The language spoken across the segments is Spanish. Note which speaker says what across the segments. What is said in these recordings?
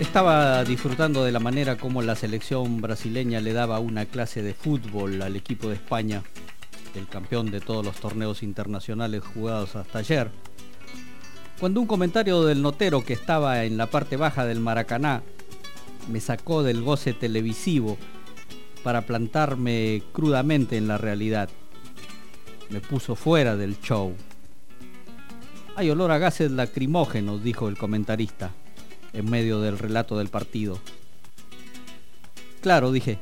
Speaker 1: Estaba disfrutando de la manera como la selección brasileña le daba una clase de fútbol al equipo de España, el campeón de todos los torneos internacionales jugados hasta ayer, cuando un comentario del notero que estaba en la parte baja del Maracaná me sacó del goce televisivo para plantarme crudamente en la realidad. Me puso fuera del show. Hay olor a gases lacrimógenos, dijo el comentarista en medio del relato del partido. Claro, dije.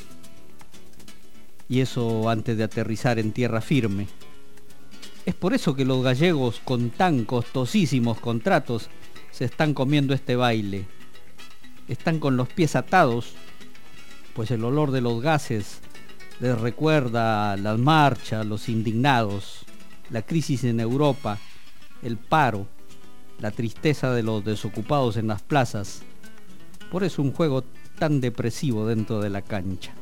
Speaker 1: Y eso antes de aterrizar en tierra firme. Es por eso que los gallegos con tan costosísimos contratos se están comiendo este baile. Están con los pies atados, pues el olor de los gases les recuerda las marchas, los indignados, la crisis en Europa, el paro, la tristeza de los desocupados en las plazas. Por eso un juego tan depresivo dentro de la cancha.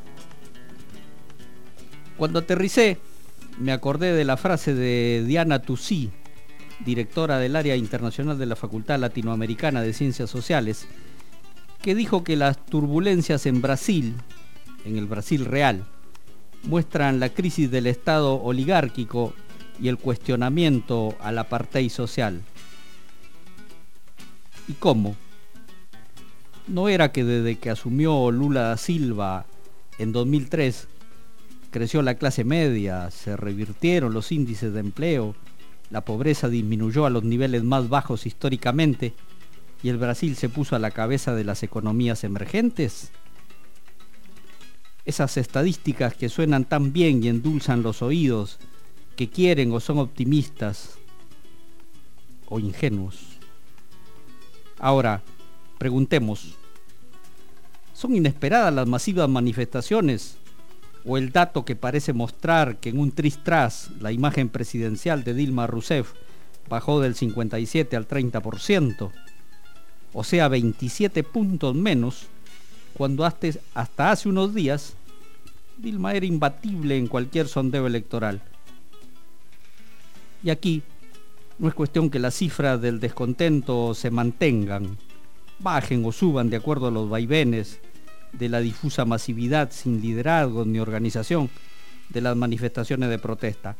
Speaker 1: Cuando aterricé, me acordé de la frase de Diana Tussí, directora del área internacional de la Facultad Latinoamericana de Ciencias Sociales, que dijo que las turbulencias en Brasil, en el Brasil real, muestran la crisis del Estado oligárquico y el cuestionamiento al apartheid social. ¿Y cómo? ¿No era que desde que asumió Lula da Silva en 2003 creció la clase media, se revirtieron los índices de empleo, la pobreza disminuyó a los niveles más bajos históricamente y el Brasil se puso a la cabeza de las economías emergentes? Esas estadísticas que suenan tan bien y endulzan los oídos, que quieren o son optimistas o ingenuos. Ahora, preguntemos, ¿son inesperadas las masivas manifestaciones o el dato que parece mostrar que en un tris-tras la imagen presidencial de Dilma Rousseff bajó del 57 al 30%, o sea 27 puntos menos, cuando hasta hace unos días Dilma era imbatible en cualquier sondeo electoral? Y aquí no es cuestión que las cifras del descontento se mantengan, bajen o suban de acuerdo a los vaivenes de la difusa masividad sin liderazgo ni organización de las manifestaciones de protesta.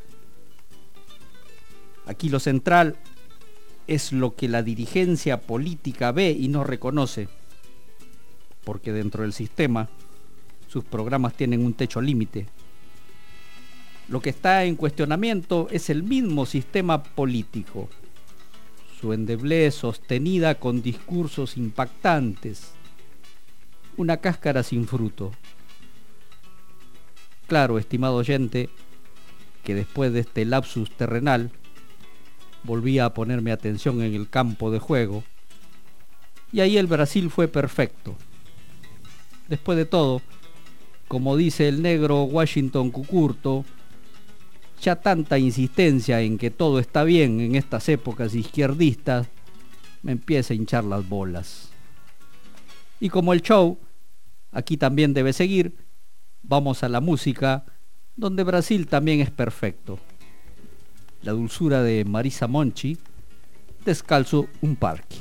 Speaker 1: Aquí lo central es lo que la dirigencia política ve y no reconoce, porque dentro del sistema sus programas tienen un techo límite. Lo que está en cuestionamiento es el mismo sistema político, su endeblez sostenida con discursos impactantes, una cáscara sin fruto. Claro, estimado oyente, que después de este lapsus terrenal volví a ponerme atención en el campo de juego y ahí el Brasil fue perfecto. Después de todo, como dice el negro Washington Cucurto, ya tanta insistencia en que todo está bien en estas épocas izquierdistas me empieza a hinchar las bolas. Y como el show aquí también debe seguir, vamos a la música, donde Brasil también es perfecto. La dulzura de Marisa Monti, Descalzo un parque.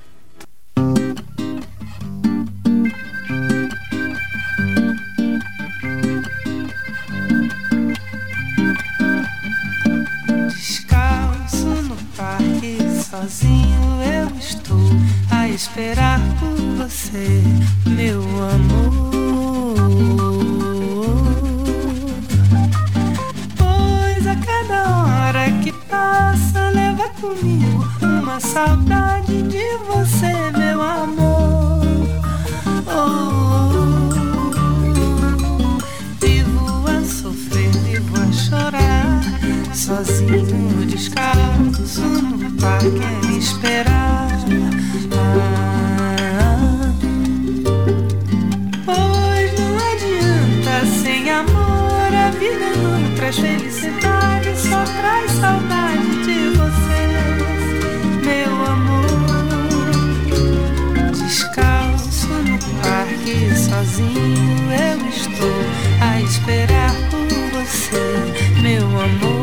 Speaker 2: Sozinho eu estou a esperar por você, meu amor. Pois a cada hora que passa leva comigo uma saudade de você, meu amor. Vivo a sofrer, vivo a chorar, sozinho, descalço no parque a me esperar. Pois não adianta, sem amor a vida não traz felicidade, só traz saudade de você, meu amor. Descalço no parque, sozinho eu estou a esperar por você, meu amor.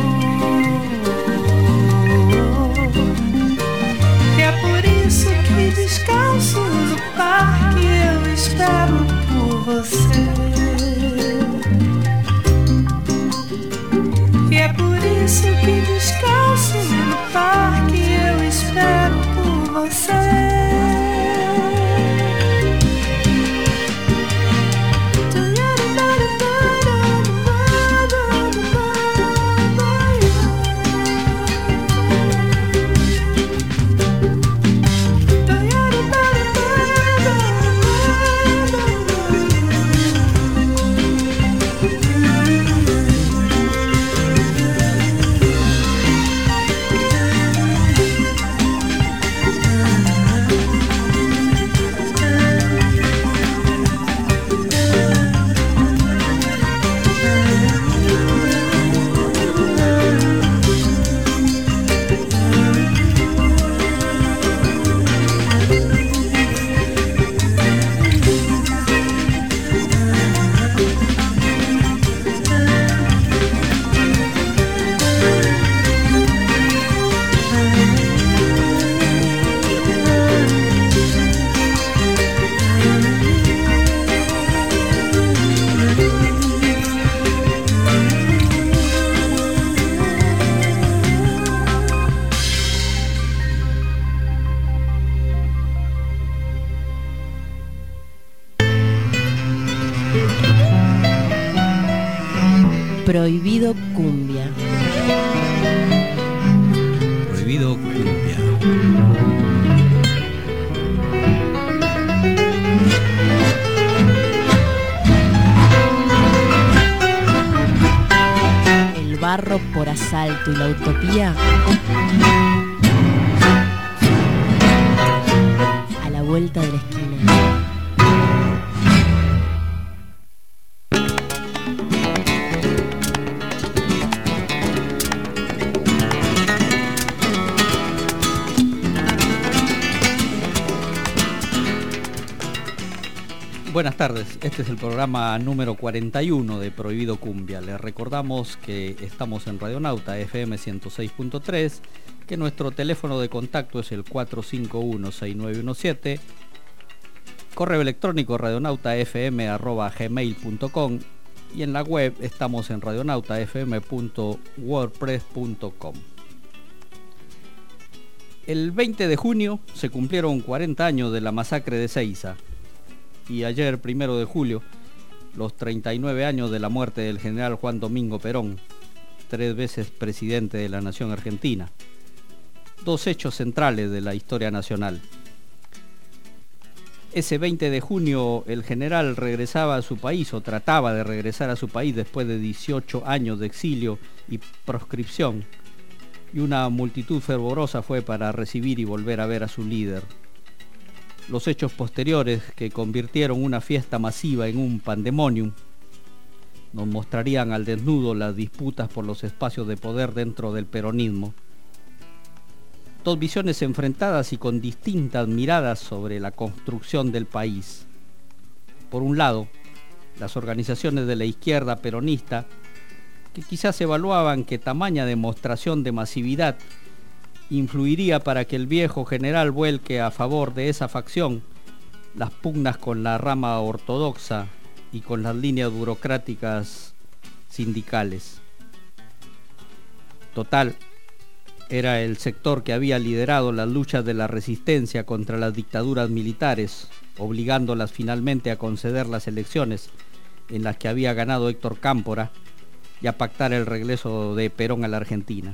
Speaker 2: E é por isso que descalço no parque você. E é por isso que descalço no parque eu espero por você.
Speaker 3: Prohibido Cumbia.
Speaker 1: Prohibido Cumbia.
Speaker 3: El barro por asalto y la utopía a la vuelta de la esquina.
Speaker 1: Buenas tardes, este es el programa número 41 de Prohibido Cumbia. Les recordamos que estamos en Radionauta FM 106.3, que nuestro teléfono de contacto es el 451-6917, correo electrónico radionautafm@gmail.com y en la web estamos en radionautafm.wordpress.com. El 20 de junio se cumplieron 40 años de la masacre de Seiza. Y ayer, 1 de julio, los 39 años de la muerte del general Juan Domingo Perón, 3 veces presidente de la nación argentina. 2 hechos centrales de la historia nacional. Ese 20 de junio el general regresaba a su país, o trataba de regresar a su país después de 18 años de exilio y proscripción, y una multitud fervorosa fue para recibir y volver a ver a su líder. Los hechos posteriores, que convirtieron una fiesta masiva en un pandemonium, nos mostrarían al desnudo las disputas por los espacios de poder dentro del peronismo. 2 visiones enfrentadas y con distintas miradas sobre la construcción del país. Por un lado, las organizaciones de la izquierda peronista, que quizás evaluaban que tamaña demostración de masividad influiría para que el viejo general vuelque a favor de esa facción las pugnas con la rama ortodoxa y con las líneas burocráticas sindicales. Total, era el sector que había liderado las luchas de la resistencia contra las dictaduras militares, obligándolas finalmente a conceder las elecciones en las que había ganado Héctor Cámpora y a pactar el regreso de Perón a la Argentina.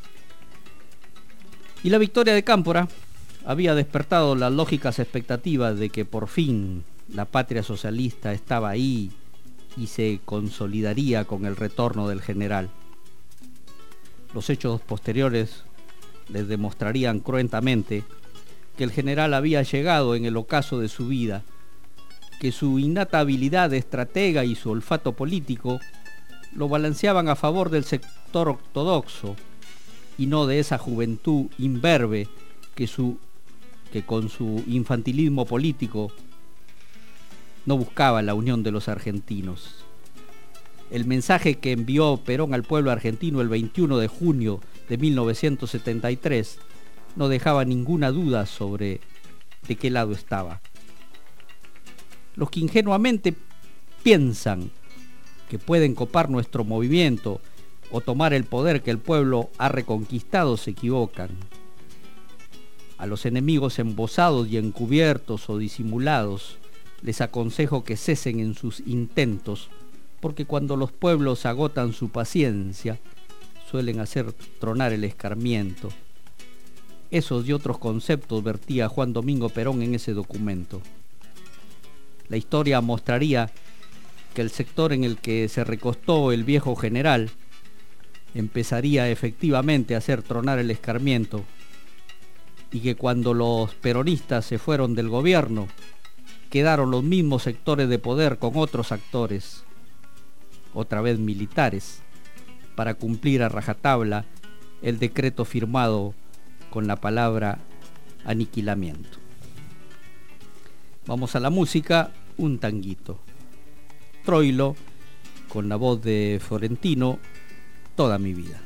Speaker 1: Y la victoria de Cámpora había despertado las lógicas expectativas de que por fin la patria socialista estaba ahí y se consolidaría con el retorno del general. Los hechos posteriores les demostrarían cruentamente que el general había llegado en el ocaso de su vida, que su innata habilidad de estratega y su olfato político lo balanceaban a favor del sector ortodoxo y no de esa juventud imberbe que con su infantilismo político no buscaba la unión de los argentinos. El mensaje que envió Perón al pueblo argentino el 21 de junio de 1973 no dejaba ninguna duda sobre de qué lado estaba. Los que ingenuamente piensan que pueden copar nuestro movimiento o tomar el poder que el pueblo ha reconquistado se equivocan. A los enemigos embosados y encubiertos o disimulados les aconsejo que cesen en sus intentos, porque cuando los pueblos agotan su paciencia, suelen hacer tronar el escarmiento. Esos y otros conceptos vertía Juan Domingo Perón en ese documento. La historia mostraría que el sector en el que se recostó el viejo general empezaría efectivamente a hacer tronar el escarmiento, y que cuando los peronistas se fueron del gobierno, quedaron los mismos sectores de poder con otros actores, otra vez militares, para cumplir a rajatabla el decreto firmado con la palabra aniquilamiento. Vamos a la música, un tanguito. Troilo, con la voz de Florentino, Toda mi vida.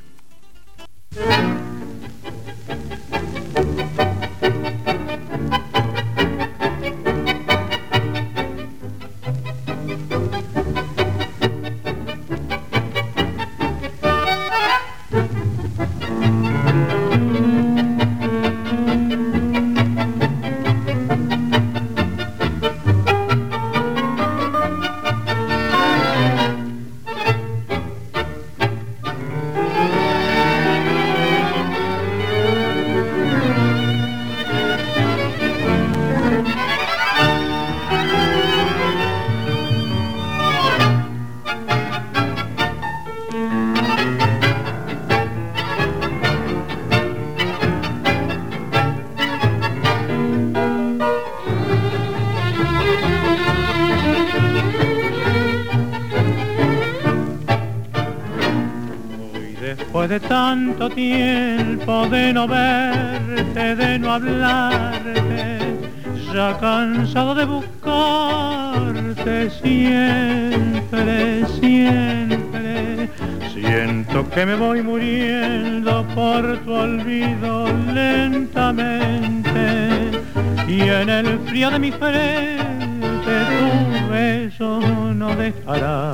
Speaker 4: Después de tanto tiempo de no verte, de no hablarte, ya cansado de buscarte siempre, siempre, siento que me voy muriendo por tu olvido lentamente, y en el frío de mi frente tu beso no dejará.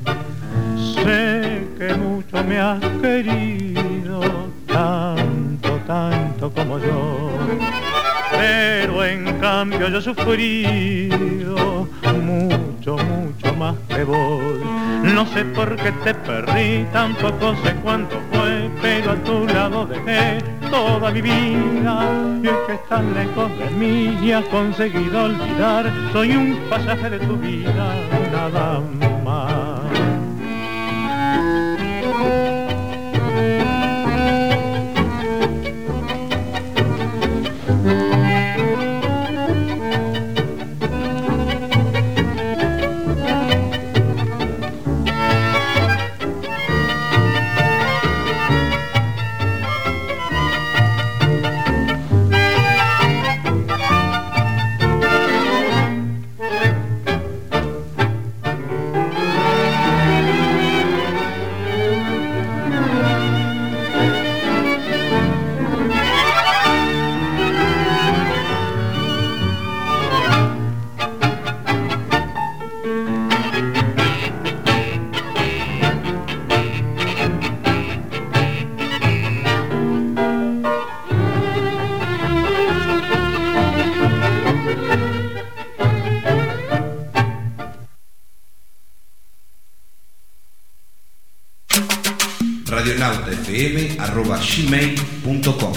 Speaker 4: Sé que mucho me has querido, tanto, tanto como yo, pero en cambio yo he sufrido mucho, mucho más que vos. No sé por qué te perdí, tampoco sé cuánto fue, pero a tu lado dejé toda mi vida. Y es que estás lejos de mí y has conseguido olvidar, soy un pasaje de tu vida, nada más.
Speaker 5: radionautafm@gmail.com.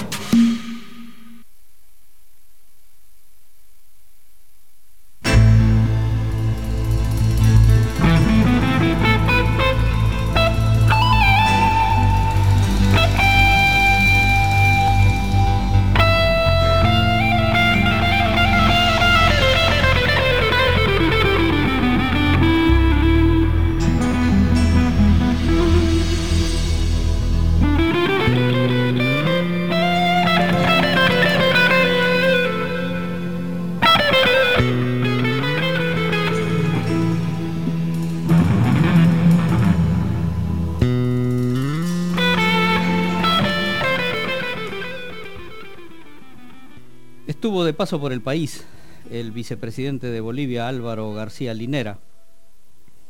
Speaker 1: Estuvo de paso por el país el vicepresidente de Bolivia, Álvaro García Linera,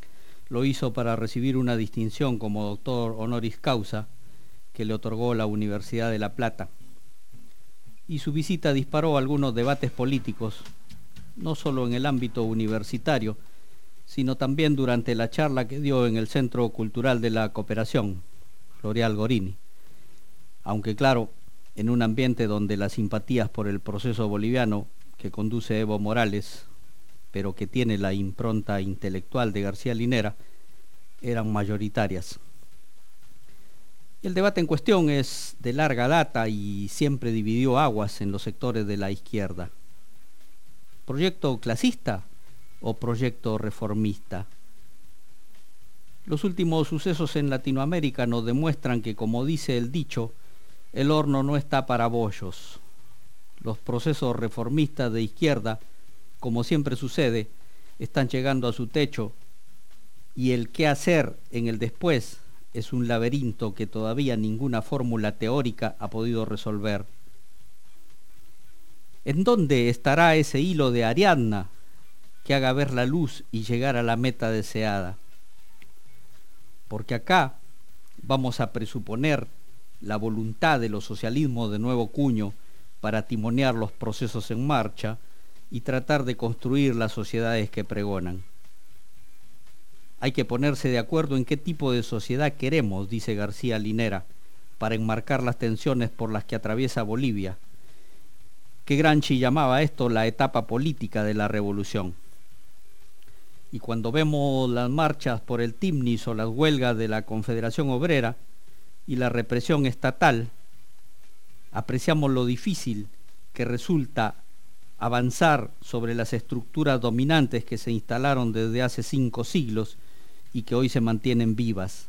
Speaker 1: Lo hizo para recibir una distinción como doctor honoris causa que le otorgó la Universidad de La Plata. Y su visita disparó algunos debates políticos, no solo en el ámbito universitario, sino también durante la charla que dio en el Centro Cultural de la Cooperación, Floreal Gorini. Aunque claro, en un ambiente donde las simpatías por el proceso boliviano que conduce Evo Morales, pero que tiene la impronta intelectual de García Linera, eran mayoritarias. El debate en cuestión es de larga data y siempre dividió aguas en los sectores de la izquierda. ¿Proyecto clasista o proyecto reformista? Los últimos sucesos en Latinoamérica nos demuestran que, como dice el dicho, el horno no está para bollos. Los procesos reformistas de izquierda, como siempre sucede, están llegando a su techo, y el qué hacer en el después es un laberinto que todavía ninguna fórmula teórica ha podido resolver. ¿En dónde estará ese hilo de Ariadna que haga ver la luz y llegar a la meta deseada? Porque acá vamos a presuponer la voluntad de los socialismos de nuevo cuño para timonear los procesos en marcha y tratar de construir las sociedades que pregonan. Hay que ponerse de acuerdo en qué tipo de sociedad queremos, dice García Linera, para enmarcar las tensiones por las que atraviesa Bolivia, que Gramsci llamaba esto la etapa política de la revolución. Y cuando vemos las marchas por el Timnis o las huelgas de la Confederación Obrera y la represión estatal, apreciamos lo difícil que resulta avanzar sobre las estructuras dominantes que se instalaron desde hace 5 siglos y que hoy se mantienen vivas.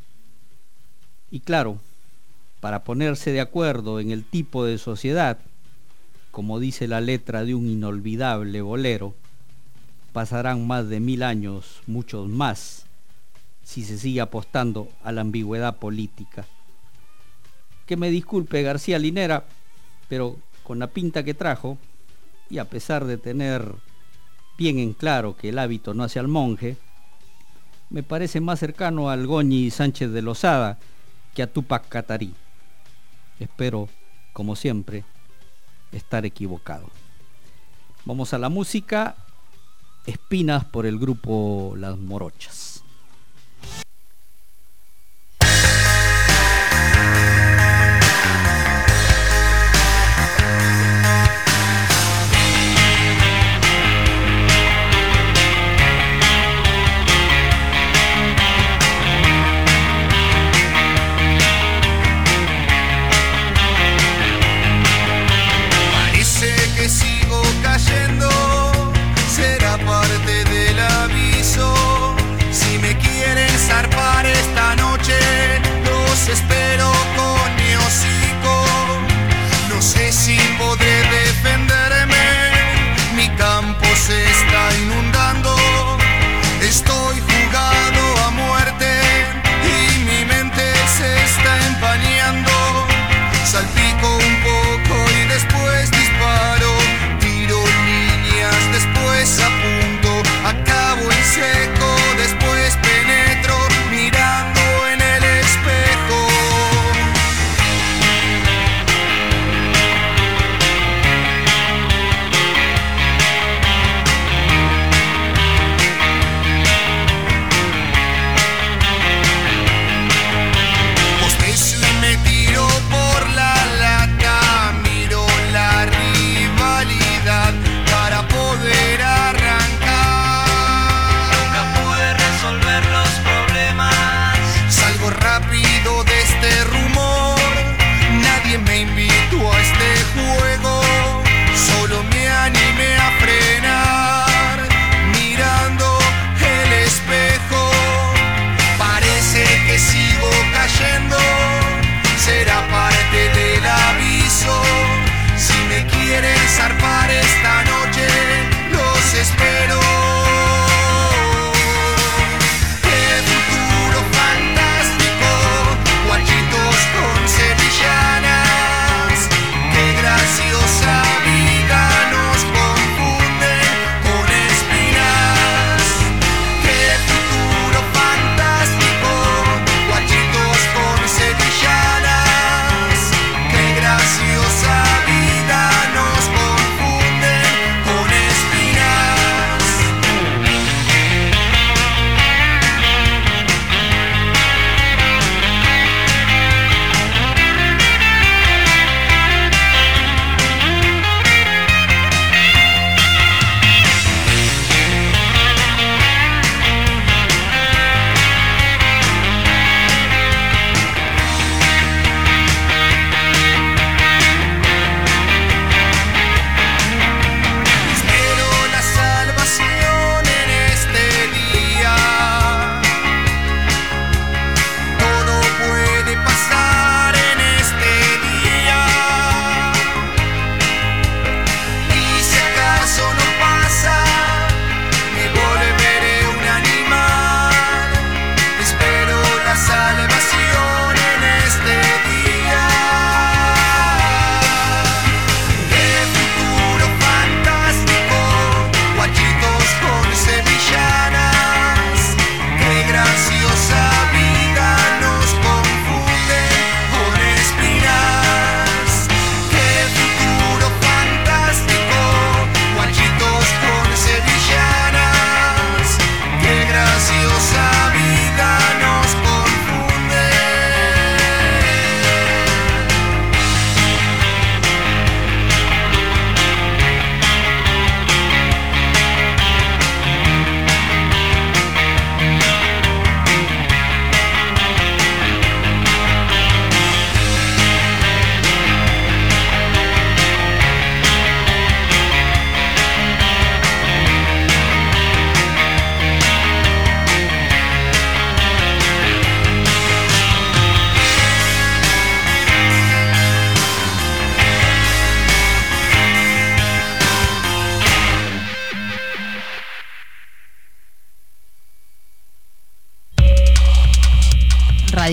Speaker 1: Y claro, para ponerse de acuerdo en el tipo de sociedad, como dice la letra de un inolvidable bolero, pasarán más de 1000 años, muchos más, si se sigue apostando a la ambigüedad política. Que me disculpe García Linera, pero con la pinta que trajo, y a pesar de tener bien en claro que el hábito no hace al monje, me parece más cercano al Goñi Sánchez de Lozada que a Túpac Katari. Espero, como siempre, estar equivocado. Vamos a la música. Espinas por el grupo Las Morochas.
Speaker 6: Será parte del aviso, si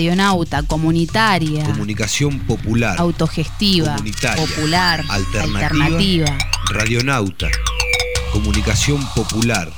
Speaker 6: radionauta, comunitaria,
Speaker 7: comunicación popular,
Speaker 6: autogestiva, popular, alternativa.
Speaker 7: Radionauta, comunicación popular.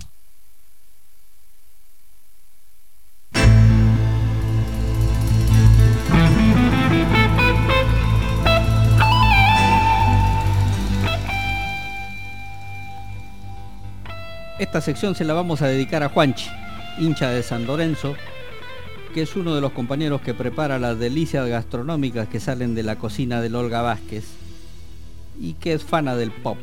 Speaker 1: Esta sección se la vamos a dedicar a Juanchi, hincha de San Lorenzo, que es uno de los compañeros que prepara las delicias gastronómicas que salen de la cocina del Olga Vázquez y que es fana del pop.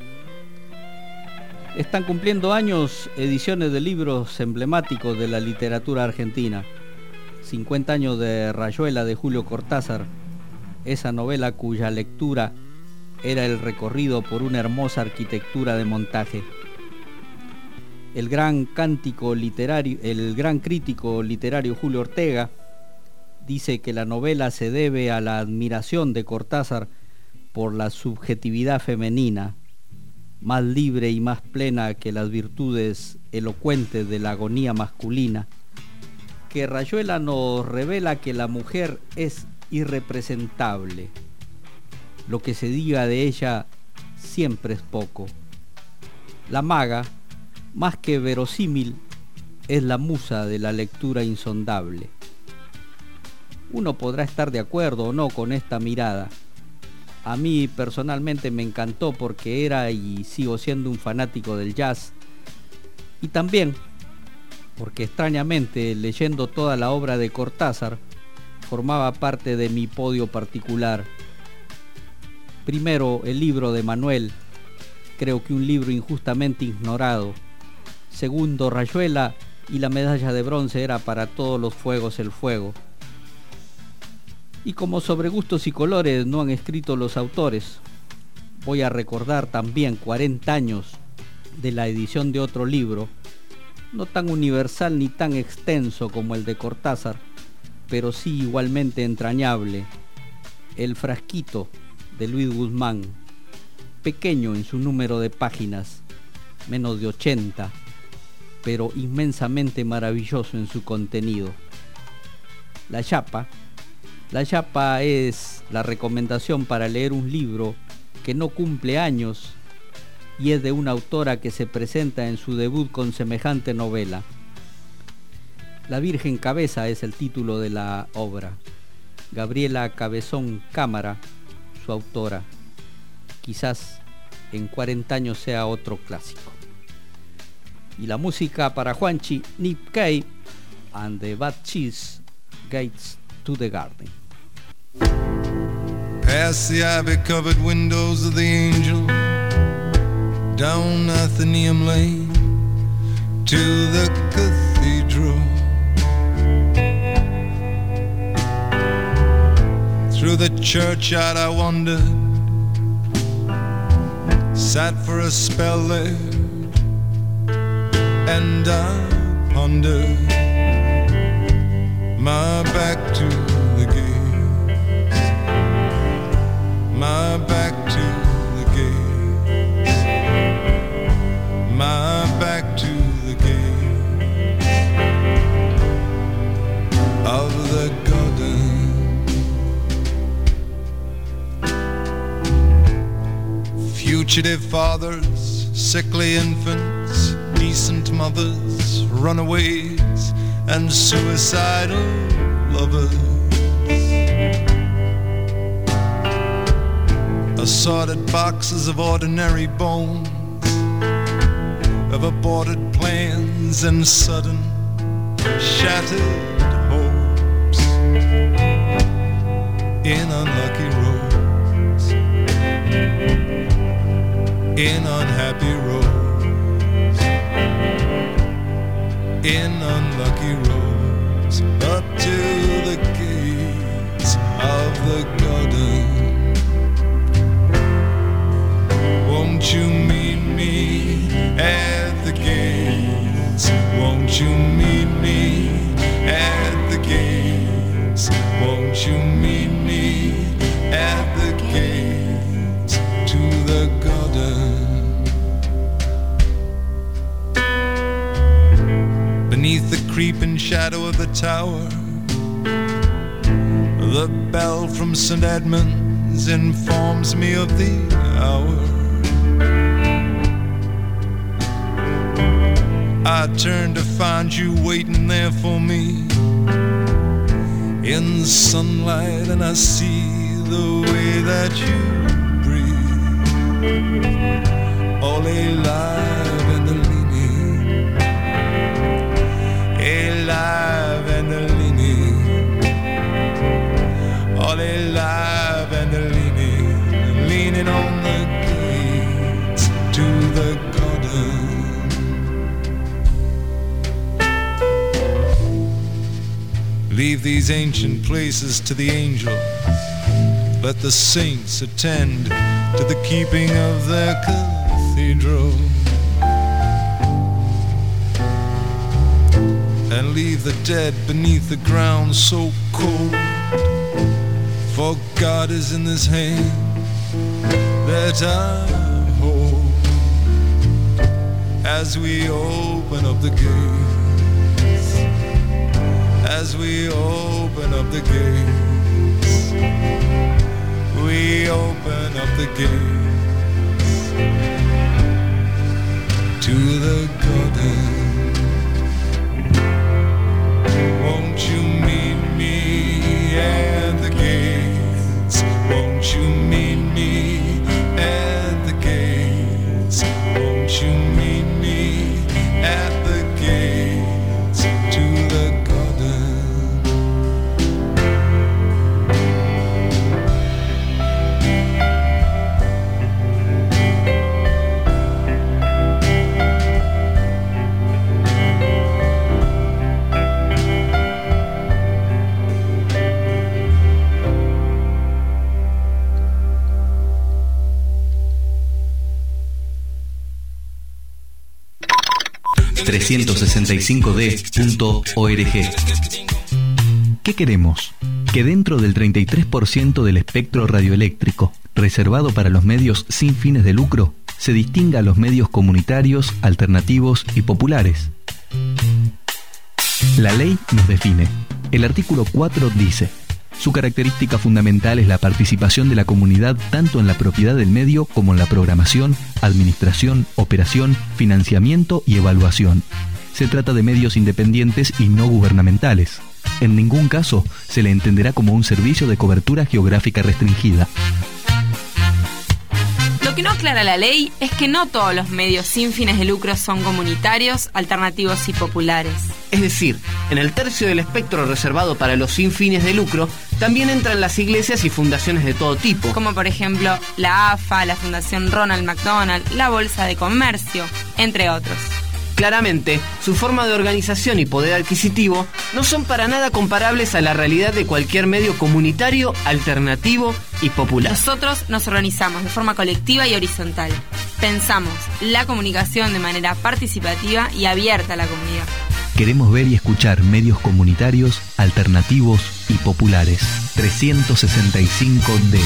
Speaker 1: Están cumpliendo años ediciones de libros emblemáticos de la literatura argentina. 50 años de Rayuela de Julio Cortázar, esa novela cuya lectura era el recorrido por una hermosa arquitectura de montaje. El gran crítico literario Julio Ortega dice que la novela se debe a la admiración de Cortázar por la subjetividad femenina, más libre y más plena que las virtudes elocuentes de la agonía masculina, que Rayuela nos revela que la mujer es irrepresentable. Lo que se diga de ella siempre es poco. La maga, más que verosímil, es la musa de la lectura insondable. Uno podrá estar de acuerdo o no con esta mirada. A mí personalmente me encantó porque era y sigo siendo un fanático del jazz, y también porque extrañamente, leyendo toda la obra de Cortázar, formaba parte de mi podio particular. Primero, el libro de Manuel, creo que un libro injustamente ignorado. Segundo, Rayuela, y la medalla de bronce era para todos los fuegos el fuego. Y como sobre gustos y colores no han escrito los autores, voy a recordar también 40 años de la edición de otro libro, no tan universal ni tan extenso como el de Cortázar, pero sí igualmente entrañable, El frasquito de Luis Guzmán, pequeño en su número de páginas, menos de 80, pero inmensamente maravilloso en su contenido. La chapa es la recomendación para leer un libro que no cumple años y es de una autora que se presenta en su debut con semejante novela. La Virgen Cabeza es el título de la obra. Gabriela Cabezón Cámara, su autora. Quizás en 40 años sea otro clásico. Y la música para Juanchi, Nick Cave and the Bad Cheese Gates to the Garden.
Speaker 8: Past the ivy-covered windows of the Angel, down Athenaeum Lane to the cathedral, through the churchyard I wandered, sat for a spell there, and I pondered my back to the gates, my back to the gates, my back to the gates of the garden. Fugitive fathers, sickly infants, decent mothers, runaways, and suicidal lovers, assorted boxes of ordinary bones, of aborted plans and sudden shattered hopes, in unlucky roads, in unhappy roads, in unlucky roads, up to the gates of the garden. Won't you meet me at the gates? Won't you meet me at the gates? Won't you meet me at the gates to the garden? Beneath the creeping shadow of the tower, The bell from St. Edmunds informs me of the hour. I turn to find you waiting there for me in the sunlight, and I see the way that you breathe. All alive and leaning, alive and leaning, all alive and leaning on the gates to the garden. Leave these ancient places to the angels. Let the saints attend to the keeping of their cathedral. And leave the dead beneath the ground so cold. For God is in this hand that I hold. As we open up the gates, as we open up the gates, we open up the gates to the garden. Won't you meet me at the gates? Won't you meet me at the gates? Won't you meet me at the gates to the garden?
Speaker 9: .org. ¿Qué queremos? Que dentro del 33% del espectro radioeléctrico reservado para los medios sin fines de lucro, se distinga a los medios comunitarios, alternativos y populares. La ley nos define. El artículo 4 dice: su característica fundamental es la participación de la comunidad tanto en la propiedad del medio como en la programación, administración, operación, financiamiento y evaluación. Se trata de medios independientes y no gubernamentales. En ningún caso se le entenderá como un servicio de cobertura geográfica restringida.
Speaker 10: Lo que no aclara la ley es que no todos los medios sin fines de lucro son comunitarios, alternativos y populares.
Speaker 11: Es decir, en el tercio del espectro reservado para los sin fines de lucro, también entran las iglesias y fundaciones de todo tipo.
Speaker 10: Como por ejemplo la AFA, la Fundación Ronald McDonald, la Bolsa de Comercio, entre otros.
Speaker 11: Claramente, su forma de organización y poder adquisitivo no son para nada comparables a la realidad de cualquier medio comunitario, alternativo y popular.
Speaker 10: Nosotros nos organizamos de forma colectiva y horizontal. Pensamos la comunicación de manera participativa y abierta a la comunidad.
Speaker 9: Queremos ver y escuchar medios comunitarios, alternativos y populares. 365D.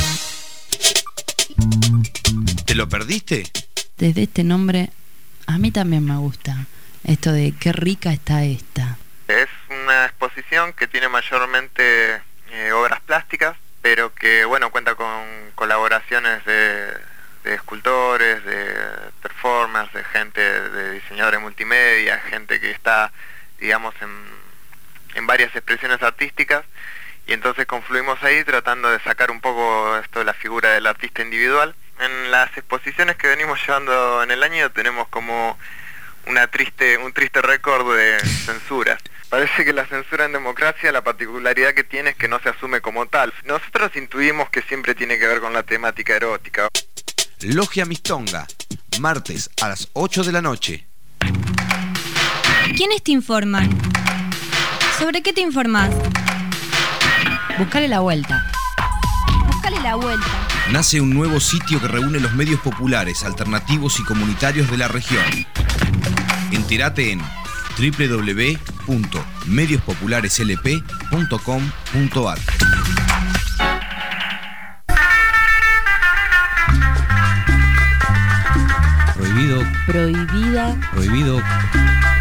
Speaker 7: ¿Te lo perdiste?
Speaker 3: Desde este nombre, a mí también me gusta. Esto de qué rica está esta.
Speaker 12: Es una exposición que tiene mayormente obras plásticas, pero que bueno, cuenta con colaboraciones de escultores, de performers, de gente, de diseñadores multimedia, gente que está, digamos, en varias expresiones artísticas, y entonces confluimos ahí tratando de sacar un poco esto de la figura del artista individual. En las exposiciones que venimos llevando en el año tenemos como un triste récord de censuras. Parece que la censura en democracia, la particularidad que tiene es que no se asume como tal. Nosotros intuimos que siempre tiene que ver con la temática erótica.
Speaker 7: Logia Mistonga, martes a las 8 de la noche.
Speaker 13: ¿Quiénes te informan? ¿Sobre qué te informás?
Speaker 3: Buscale la vuelta.
Speaker 13: Buscale la vuelta.
Speaker 7: Nace un nuevo sitio que reúne los medios populares, alternativos y comunitarios de la región. Entérate en www.mediospopulareslp.com.ar.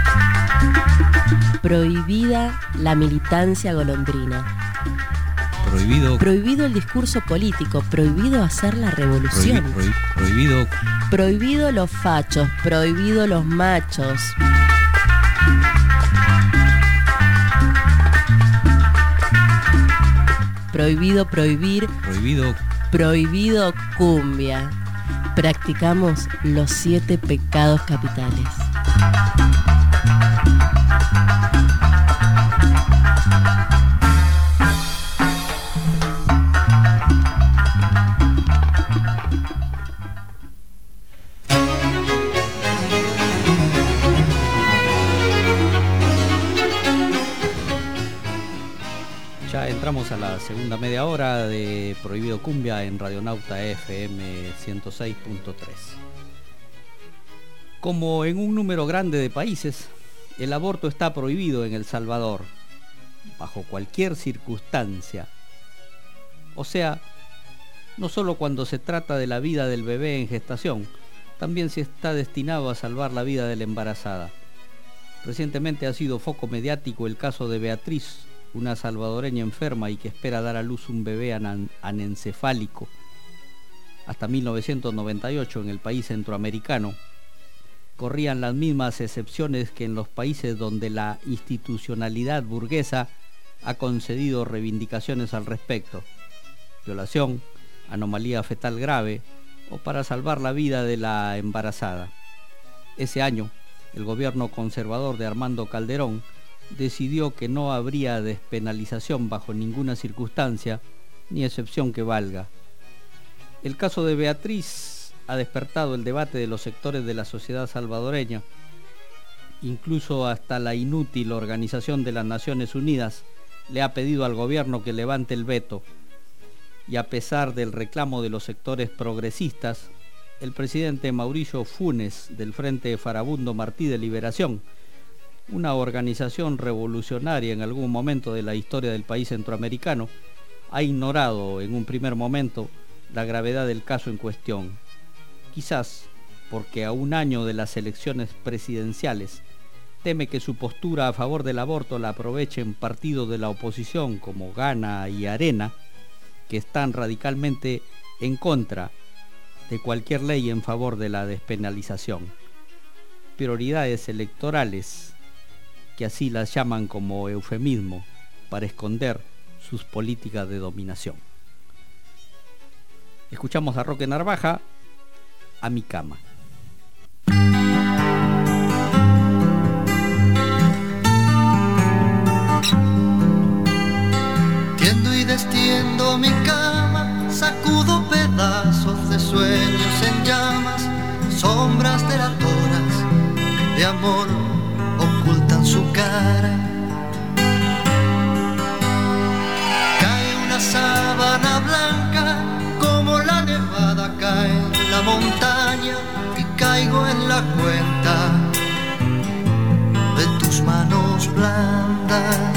Speaker 3: Prohibida la militancia golondrina.
Speaker 14: Prohibido el discurso político, prohibido hacer la revolución. Prohibido los fachos, prohibido los machos. Prohibido prohibir. Prohibido cumbia. Practicamos los 7 pecados capitales.
Speaker 1: Ya entramos a la segunda media hora de Prohibido Cumbia en Radionauta FM 106.3. Como en un número grande de países, el aborto está prohibido en El Salvador, bajo cualquier circunstancia. O sea, no solo cuando se trata de la vida del bebé en gestación, también se está destinado a salvar la vida de la embarazada. Recientemente ha sido foco mediático el caso de Beatriz, una salvadoreña enferma y que espera dar a luz un bebé anencefálico. Hasta 1998 en el país centroamericano corrían las mismas excepciones que en los países donde la institucionalidad burguesa ha concedido reivindicaciones al respecto: violación, anomalía fetal grave o para salvar la vida de la embarazada. Ese año, el gobierno conservador de Armando Calderón decidió que no habría despenalización bajo ninguna circunstancia ni excepción que valga. El caso de Beatriz ha despertado el debate de los sectores de la sociedad salvadoreña. Incluso hasta la inútil Organización de las Naciones Unidas le ha pedido al gobierno que levante el veto. Y a pesar del reclamo de los sectores progresistas, el presidente Mauricio Funes del Frente Farabundo Martí de Liberación, una organización revolucionaria en algún momento de la historia del país centroamericano, ha ignorado en un primer momento la gravedad del caso en cuestión. Quizás porque a un año de las elecciones presidenciales teme que su postura a favor del aborto la aprovechen partidos de la oposición como Gana y Arena, que están radicalmente en contra de cualquier ley en favor de la despenalización. Prioridades electorales, que así las llaman como eufemismo para esconder sus políticas de dominación. Escuchamos a Roque Narvaja, A mi cama.
Speaker 15: Tiendo y destiendo mi cama, sacudo pedazos de sueños en llamas, sombras deladoras de amor ocultan su cara. Cae una sábana blanca como la nevada cae en la montaña y caigo en la cuenta de tus manos blandas.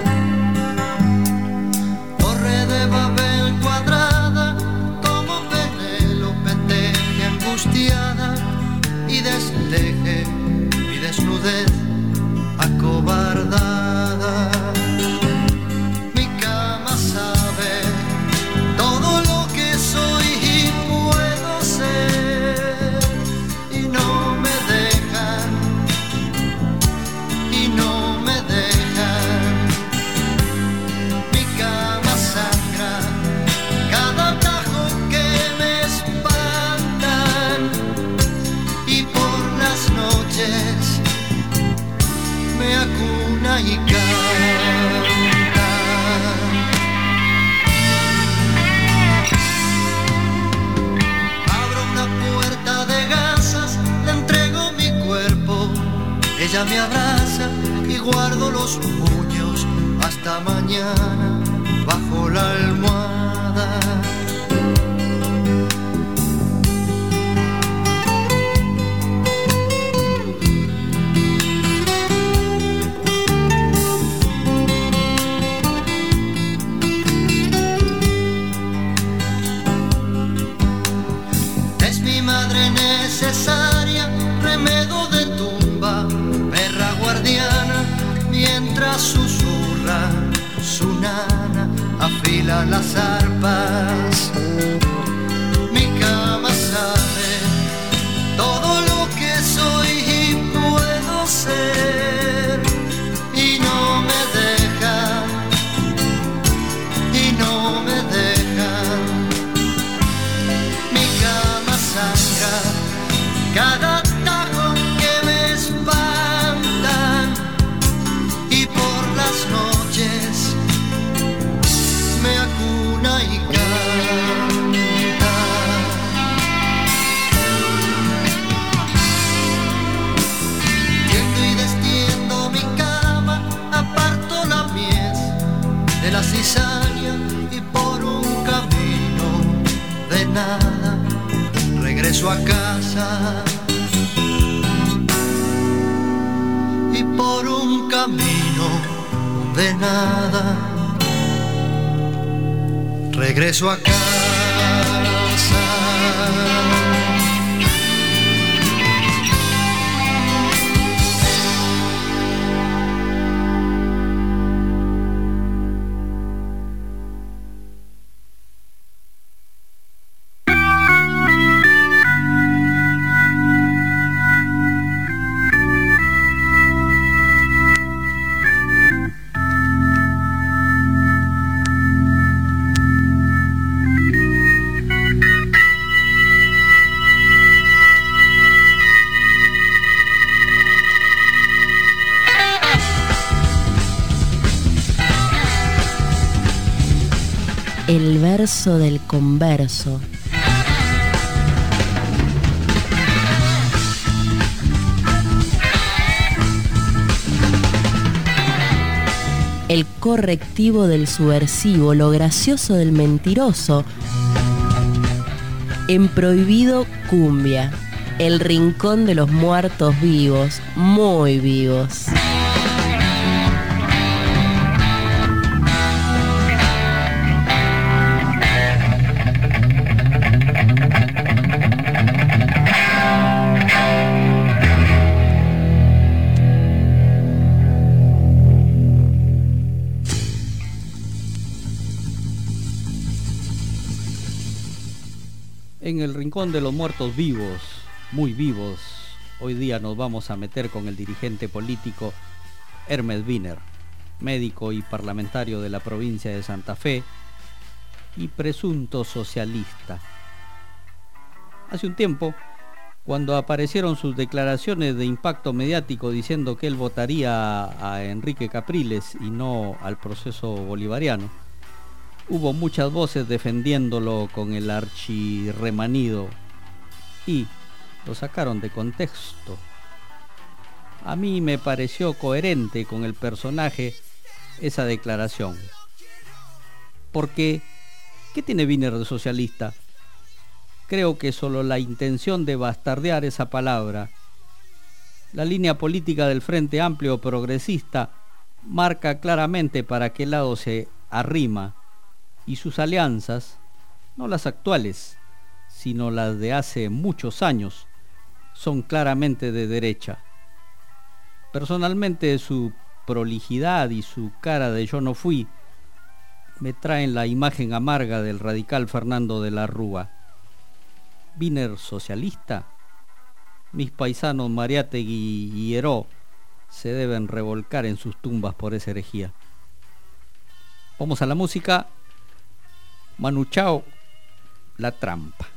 Speaker 15: Torre de Babel cuadrada como Penélope teje angustiada y desteje mi desnudez acobardada. Mi cama sabe todo lo que soy y puedo ser, y no me dejan, y no me dejan. Mi cama sangra cada tajo que me espantan, y por las noches me acuna y canta. Abro una puerta de gasas, le entrego mi cuerpo, ella me abraza y guardo los puños hasta mañana bajo la almohada. Necesaria, remedo de tumba, perra guardiana, mientras susurra su nana, afila bailan las arpas. Mi cama sabe todo lo que soy y puedo ser, y no me deja, y no me deja. Mi cama sangra cada tajo que me espantan, y por las noches me acuna y canta. Tiendo y destiendo mi cama, aparto la mies de la cizaña, y por un camino de nada regreso a casa. Y por un camino de nada regreso a casa.
Speaker 14: El verso del converso. El correctivo del subversivo, lo gracioso del mentiroso. En Prohibido Cumbia, el rincón de los muertos vivos, muy vivos.
Speaker 1: En el rincón de los muertos vivos, muy vivos, hoy día nos vamos a meter con el dirigente político Hermes Wiener, médico y parlamentario de la provincia de Santa Fe y presunto socialista. Hace un tiempo, cuando aparecieron sus declaraciones de impacto mediático diciendo que él votaría a Enrique Capriles y no al proceso bolivariano, hubo muchas voces defendiéndolo con el archirremanido y lo sacaron de contexto. A mí me pareció coherente con el personaje esa declaración. Porque, ¿qué tiene Wiener de socialista? Creo que solo la intención de bastardear esa palabra. La línea política del Frente Amplio Progresista marca claramente para qué lado se arrima, y sus alianzas, no las actuales, sino las de hace muchos años, son claramente de derecha. Personalmente, su prolijidad y su cara de yo no fui me traen la imagen amarga del radical Fernando de la Rúa. ¿Wiener socialista? Mis paisanos Mariátegui y Heró se deben revolcar en sus tumbas por esa herejía. Vamos a la música. Manu Chao, La Trampa.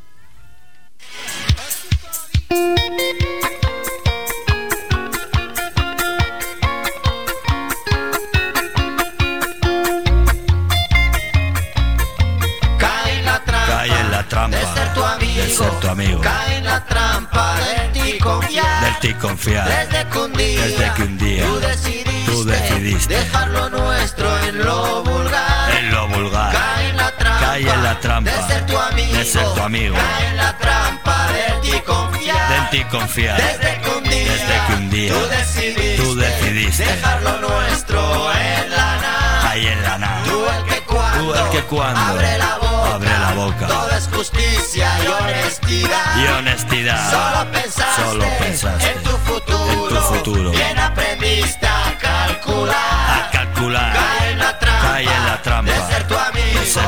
Speaker 16: Cae en la trampa de ser tu amigo.
Speaker 15: Cae en la trampa del ti confiar.
Speaker 16: Desde que un día tú decidiste
Speaker 15: dejar lo nuestro en lo vulgar.
Speaker 16: Cae en la trampa
Speaker 15: de ser tu amigo. Cae en la trampa del ti confiar. Desde que un día
Speaker 16: tú decidiste
Speaker 15: dejar lo nuestro en la nada.
Speaker 16: Ahí en la nada.
Speaker 15: Tú el que cuando
Speaker 16: abre la boca
Speaker 15: todo es justicia y honestidad. Solo pensaste en tu futuro. Bien aprendiste a calcular.
Speaker 16: Cae en la trampa
Speaker 15: de ser tu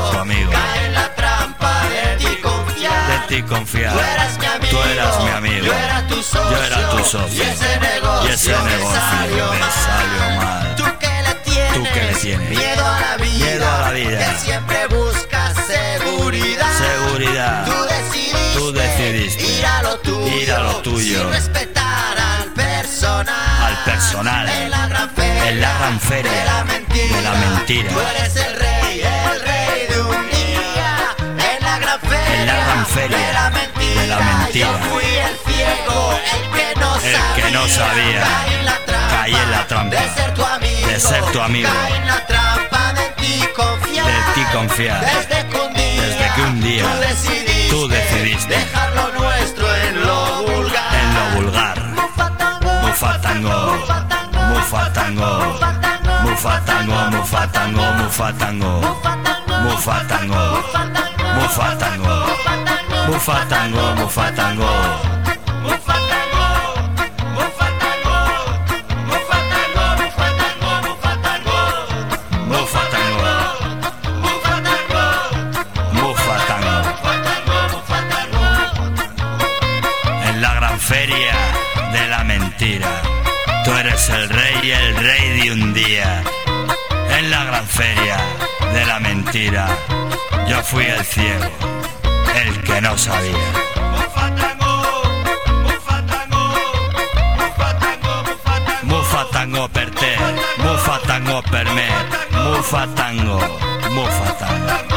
Speaker 16: confiar.
Speaker 15: Tú eras mi amigo,
Speaker 16: tú eras mi amigo.
Speaker 15: Yo era tu socio,
Speaker 16: yo era tu socio.
Speaker 15: Y ese negocio,
Speaker 16: me salió mal.
Speaker 15: Tú que le tienes miedo a la vida, que siempre buscas seguridad. Tú decidiste
Speaker 16: ir a lo tuyo,
Speaker 15: sin respetar al personal,
Speaker 16: en la gran feria
Speaker 15: de la mentira. Tú eres el rey de un día, en la gran feria de la mentira. Yo fui el ciego, el que no sabía. Caí en la trampa de ser tu amigo. Caí en la trampa de ti confiar. Desde que un día tú decidiste dejar lo nuestro en lo vulgar. Mufatango, mufatango, mufatango, mufatango, mufatango, mufatango, mufatango, mufatango, mufatango.
Speaker 16: Feria de la mentira. Tú eres el rey de un día. En la gran feria de la mentira, yo fui el ciego, el que no sabía. Mufatango per te, mufatango per me, mufatango, mufatango.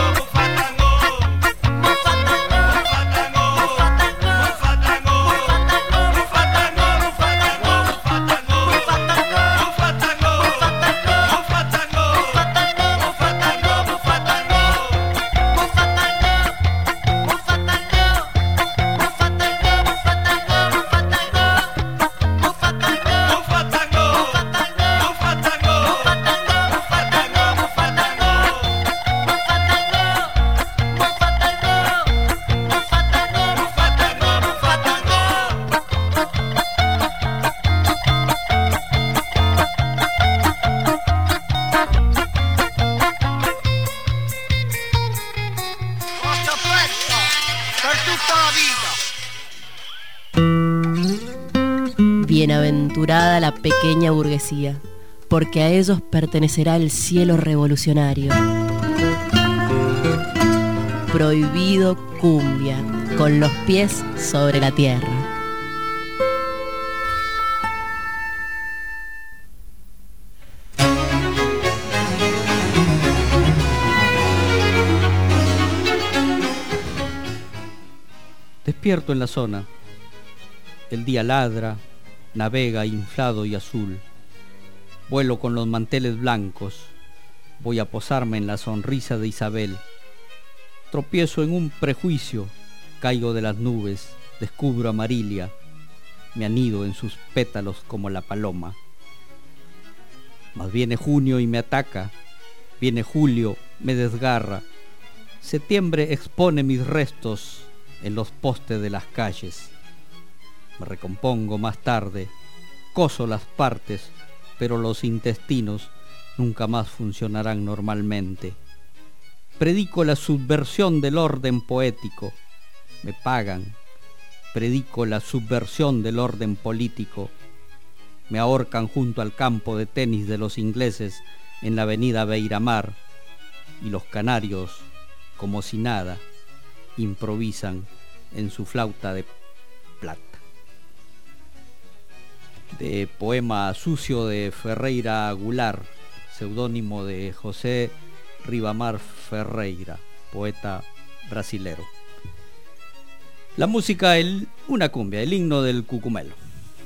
Speaker 14: Bienaventurada la pequeña burguesía, porque a ellos pertenecerá el cielo revolucionario. Prohibido cumbia, con los pies sobre la tierra.
Speaker 1: Despierto en la zona. El día ladra, navega inflado y azul. Vuelo con los manteles blancos. Voy a posarme en la sonrisa de Isabel. Tropiezo en un prejuicio. Caigo de las nubes. Descubro a Marilia. Me anido en sus pétalos como la paloma. Mas viene junio y me ataca. Viene julio, me desgarra. Septiembre expone mis restos en los postes de las calles. Me recompongo más tarde, coso las partes, pero los intestinos nunca más funcionarán normalmente. Predico la subversión del orden poético. Me pagan. Predico la subversión del orden político. Me ahorcan junto al campo de tenis de los ingleses en la avenida Beiramar, y los canarios, como si nada, improvisan en su flauta de plata. De poema sucio de Ferreira Goulart, seudónimo de José Ribamar Ferreira, poeta brasilero. La música, una cumbia, el himno del Cucumelo.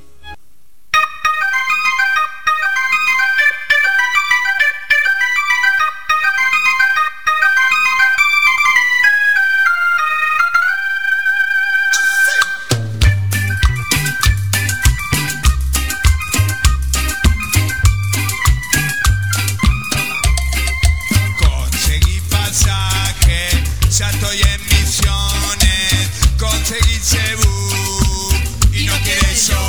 Speaker 8: Ya estoy en misiones, conseguí Cebú y no quieres yo.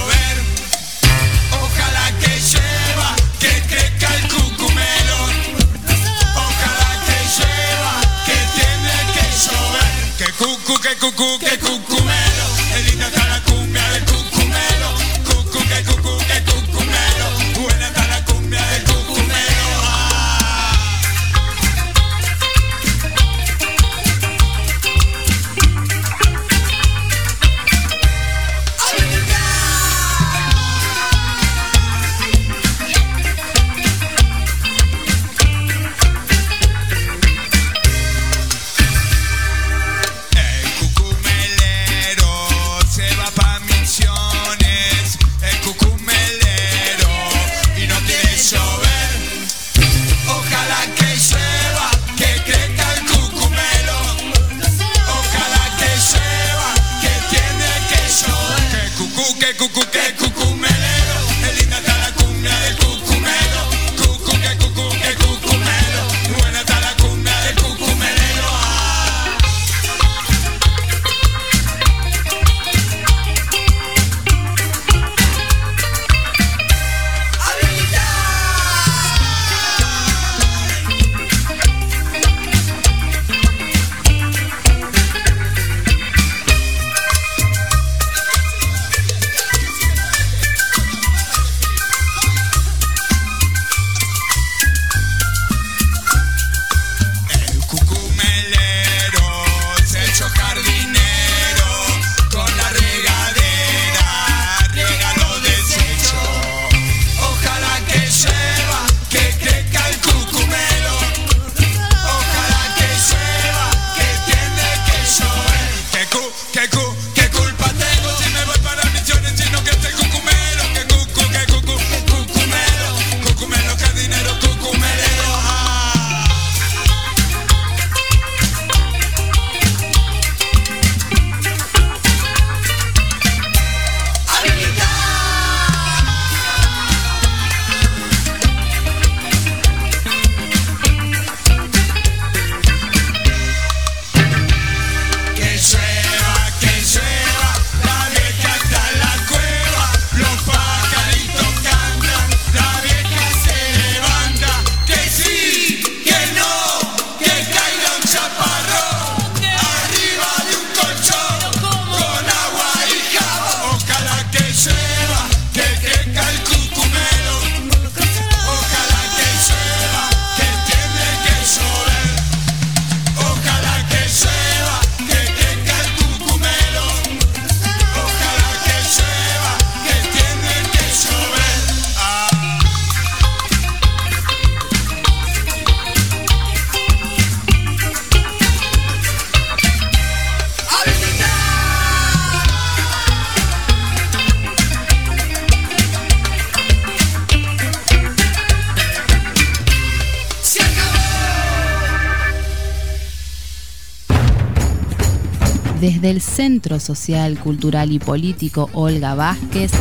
Speaker 6: Desde el Centro Social, Cultural y Político Olga Vázquez,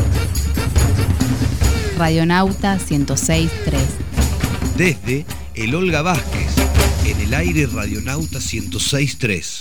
Speaker 6: Radionauta 106.3.
Speaker 7: Desde el Olga Vázquez, en el aire Radionauta 106.3.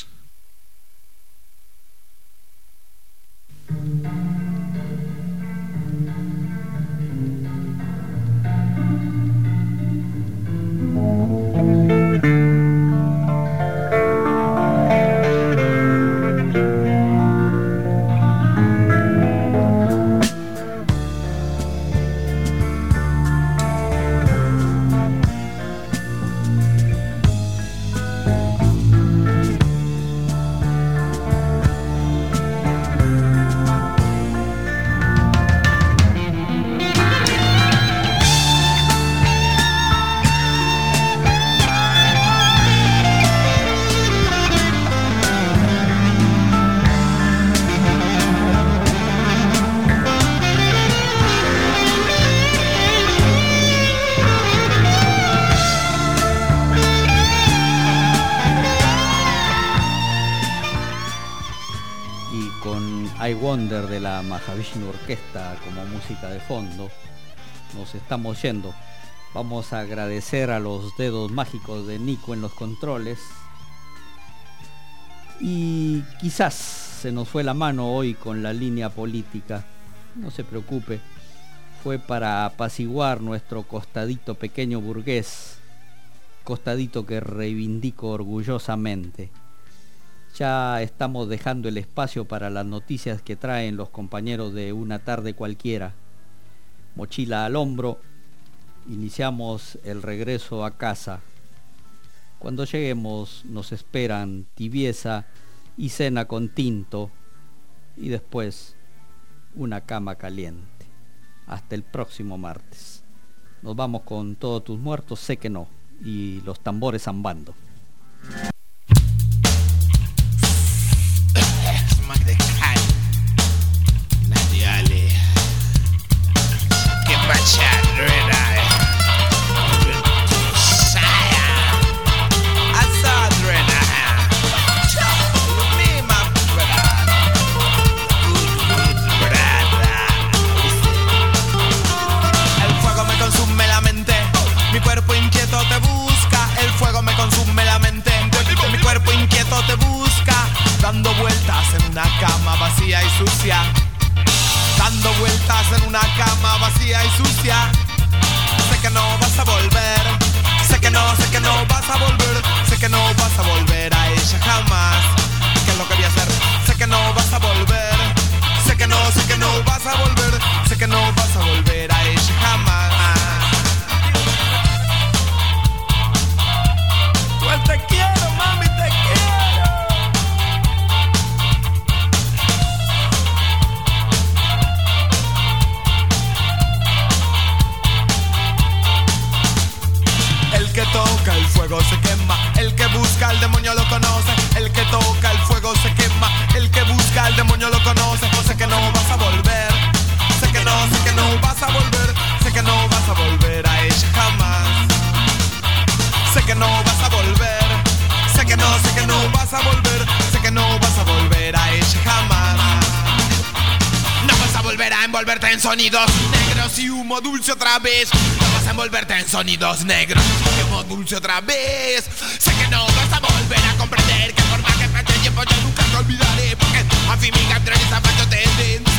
Speaker 1: I Wonder de la Mahavishnu Orquesta como música de fondo, nos estamos yendo. Vamos a agradecer a los dedos mágicos de Nico en los controles. Y quizás se nos fue la mano hoy con la línea política. No se preocupe, fue para apaciguar nuestro costadito pequeño burgués, costadito que reivindico orgullosamente. Ya estamos dejando el espacio para las noticias que traen los compañeros de Una Tarde Cualquiera. Mochila al hombro, iniciamos el regreso a casa. Cuando lleguemos nos esperan tibieza y cena con tinto y después una cama caliente. Hasta el próximo martes. Nos vamos con Todos tus muertos, sé que no, y los tambores zambando.
Speaker 17: Brother. dando vueltas en una cama vacía y sucia. Sé que no vas a volver, sé que no vas a volver, sé que no vas a volver a ella jamás. ¿Qué es lo que voy a hacer? Sé que no vas a volver, sé que no vas a volver, sé que no vas a volver a ella jamás. Pues te quiero, mami, te quiero. El que toca el fuego se quema, el que busca al demonio lo conoce. El que toca el fuego se quema, el que busca al demonio lo conoce. Sé que no vas a volver, sé que no vas a volver, sé que no vas a volver a ella jamás. Sé que no vas a volver, sé que no vas a volver, sé que no vas a volver a ella jamás. No vas a volver a envolverte en sonidos negros y humo dulce otra vez. No vas a envolverte en sonidos negros y humo dulce otra vez. Sé que no vas a volver a comprender que por más que pase el tiempo yo nunca te olvidaré, porque a fin mi captura y zapato te den.